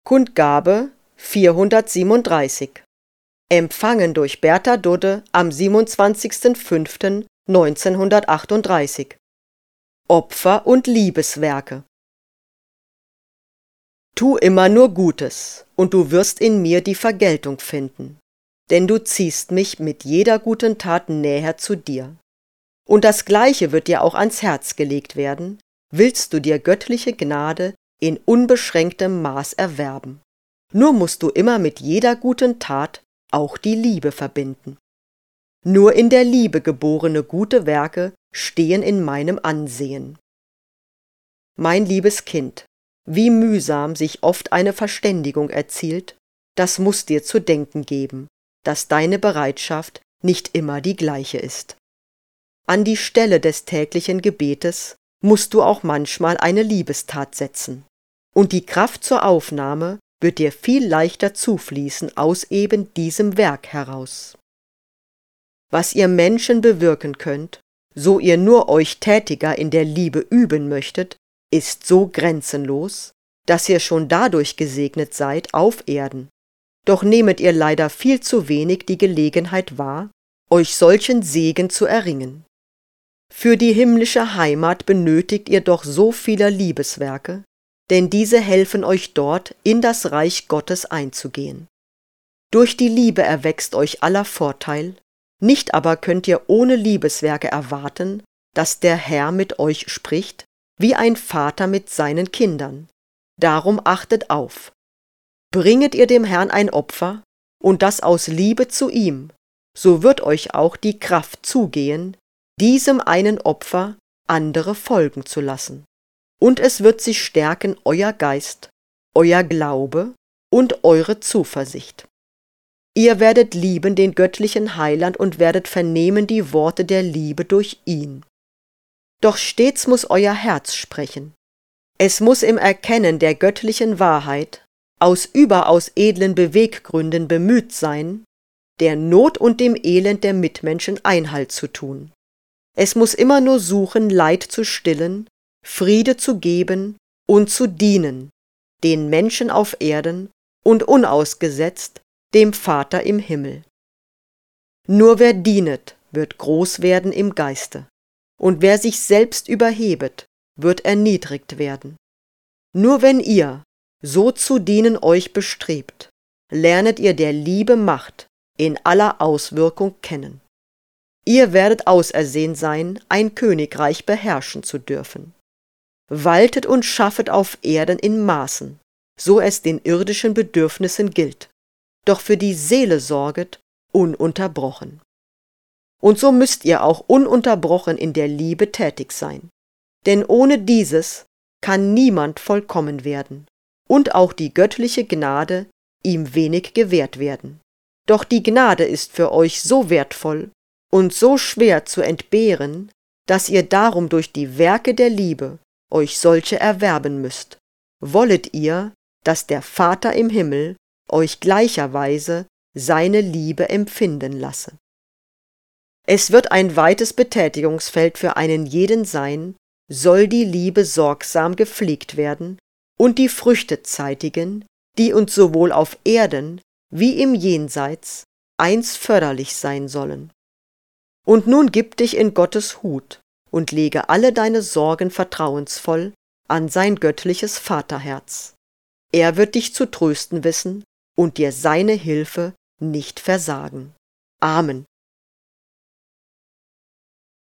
Kundgabe 437. Empfangen durch Bertha Dudde am 27.05.1938. Opfer und Liebeswerke. Tu immer nur Gutes, und du wirst in mir die Vergeltung finden, denn du ziehst mich mit jeder guten Tat näher zu dir. Und das Gleiche wird dir auch ans Herz gelegt werden, willst du dir göttliche Gnade in unbeschränktem Maß erwerben. Nur musst du immer mit jeder guten Tat auch die Liebe verbinden. Nur in der Liebe geborene gute Werke stehen in meinem Ansehen. Mein liebes Kind, wie mühsam sich oft eine Verständigung erzielt, das muß dir zu denken geben, dass deine Bereitschaft nicht immer die gleiche ist. An die Stelle des täglichen Gebetes musst du auch manchmal eine Liebestat setzen, und die Kraft zur Aufnahme wird dir viel leichter zufließen aus eben diesem Werk heraus. Was ihr Menschen bewirken könnt, so ihr nur euch tätiger in der Liebe üben möchtet, ist so grenzenlos, dass ihr schon dadurch gesegnet seid auf Erden. Doch nehmet ihr leider viel zu wenig die Gelegenheit wahr, euch solchen Segen zu erringen. Für die himmlische Heimat benötigt ihr doch so vieler Liebeswerke, denn diese helfen euch dort in das Reich Gottes einzugehen. Durch die Liebe erwächst euch aller Vorteil, nicht aber könnt ihr ohne Liebeswerke erwarten, dass der Herr mit euch spricht, wie ein Vater mit seinen Kindern. Darum achtet auf. Bringet ihr dem Herrn ein Opfer, und das aus Liebe zu ihm, so wird euch auch die Kraft zugehen, diesem einen Opfer andere folgen zu lassen. Und es wird sich stärken euer Geist, euer Glaube und eure Zuversicht. Ihr werdet lieben den göttlichen Heiland und werdet vernehmen die Worte der Liebe durch ihn. Doch stets muß euer Herz sprechen. Es muß im Erkennen der göttlichen Wahrheit aus überaus edlen Beweggründen bemüht sein, der Not und dem Elend der Mitmenschen Einhalt zu tun. Es muß immer nur suchen, Leid zu stillen, Friede zu geben und zu dienen, den Menschen auf Erden und unausgesetzt dem Vater im Himmel. Nur wer dienet, wird groß werden im Geiste, und wer sich selbst überhebet, wird erniedrigt werden. Nur wenn ihr, so zu dienen euch bestrebt, lernet ihr der Liebe Macht in aller Auswirkung kennen. Ihr werdet ausersehen sein, ein Königreich beherrschen zu dürfen. Waltet und schaffet auf Erden in Maßen, so es den irdischen Bedürfnissen gilt, doch für die Seele sorget ununterbrochen. Und so müsst ihr auch ununterbrochen in der Liebe tätig sein, denn ohne dieses kann niemand vollkommen werden und auch die göttliche Gnade ihm wenig gewährt werden. Doch die Gnade ist für euch so wertvoll und so schwer zu entbehren, dass ihr darum durch die Werke der Liebe euch solche erwerben müsst. Wollet ihr, dass der Vater im Himmel euch gleicherweise seine Liebe empfinden lasse. Es wird ein weites Betätigungsfeld für einen jeden sein, soll die Liebe sorgsam gepflegt werden und die Früchte zeitigen, die uns sowohl auf Erden wie im Jenseits einst förderlich sein sollen. Und nun gib dich in Gottes Hut und lege alle deine Sorgen vertrauensvoll an sein göttliches Vaterherz. Er wird dich zu trösten wissen und dir seine Hilfe nicht versagen. Amen.